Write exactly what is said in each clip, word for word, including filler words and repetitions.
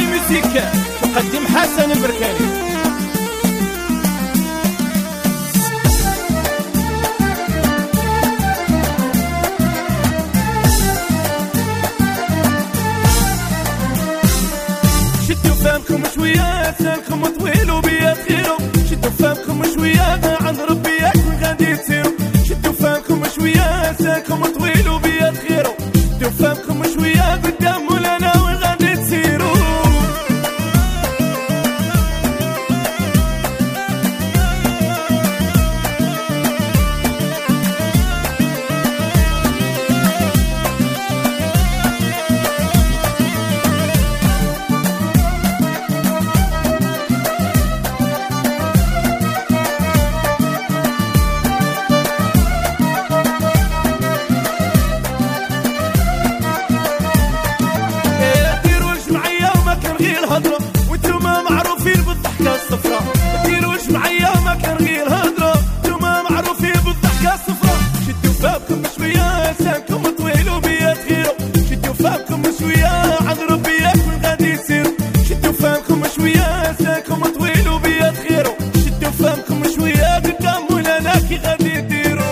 ميوزيك تقدم حسن البركاني. شدوا فمكم شوية سالكم طويل وبيا تخيروا، شدوا فمكم شوية عند ربي يكون غادي تسيروا، شدوا فمكم شوية سالكم طويل وبيا تخيروا، شدوا فمكم شوية قدام مولانا وين غادي تسيروا. وانتوما معروفين بالضحكة الصفراء، مديروش معايا ما كان غير هضرة، انتوما معروفين بالضحكة الصفراء. شدوا فمكم شوية لسانكم طويل وبيا تغيروا، شدوا فمكم شوية عند ربي يكون غادي يسيروا، شدوا فمكم شوية لسانكم طويل وبيا تغيروا، شدوا فمكم شوية قدام مولانا كي غادي يديروا.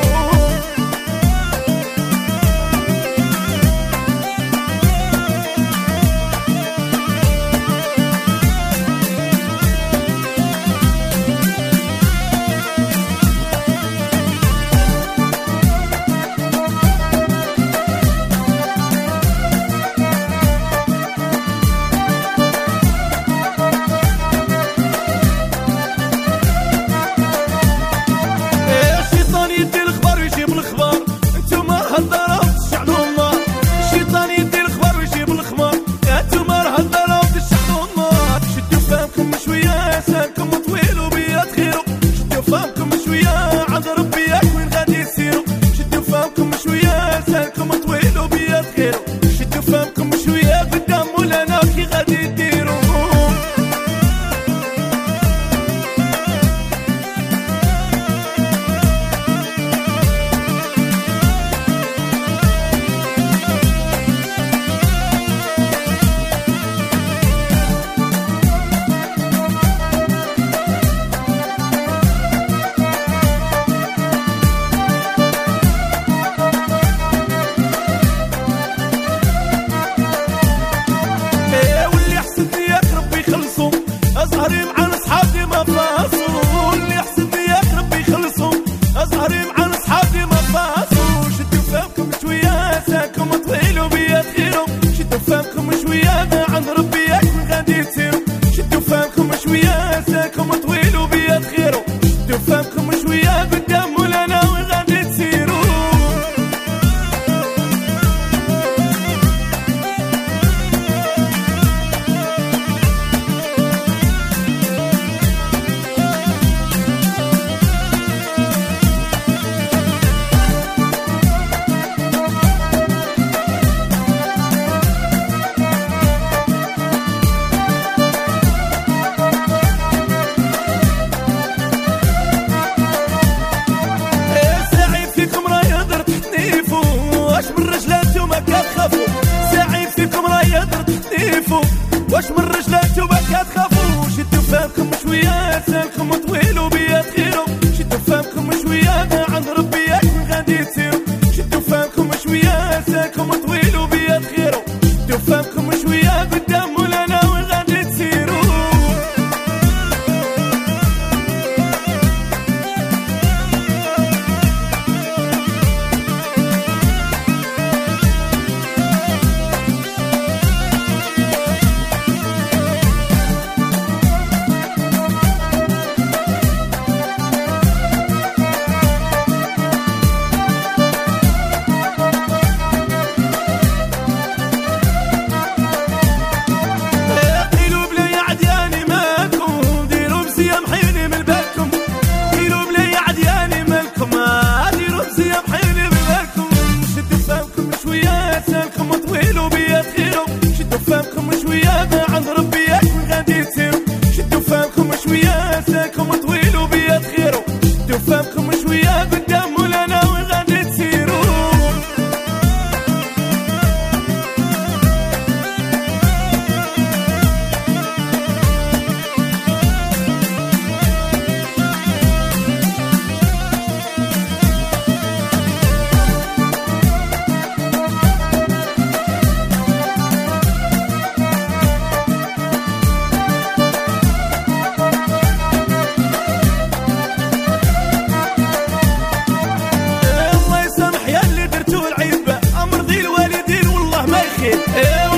أزهري مع أصحابي ما فاصوا، اللي يحسدني يا ربي يخلصوا، أزهري مع أصحابي ما فاصوا. شدوا فمكم شوية لسانكم طويل وبيا تغيروا، شدوا فمكم شوية عند ربي يكون غادي تسيروا، شدوا فمكم شوية لسانكم طويل وبيا تغيروا، شدوا فمكم شوية قدام مولانا وين غادي تسيروا. واش من رجلات وما كتخافوا، شدوا فمكم شوية لسانكم طويل وبيا تغيروا، شدوا فمكم شوية عند ربي يكون غادي تسيروا، شدوا فمكم شوية لسانكم طويل وبيا تغيروا، شدوا فمكم شوية قدام مولانا وين غادي تسيروا. خير.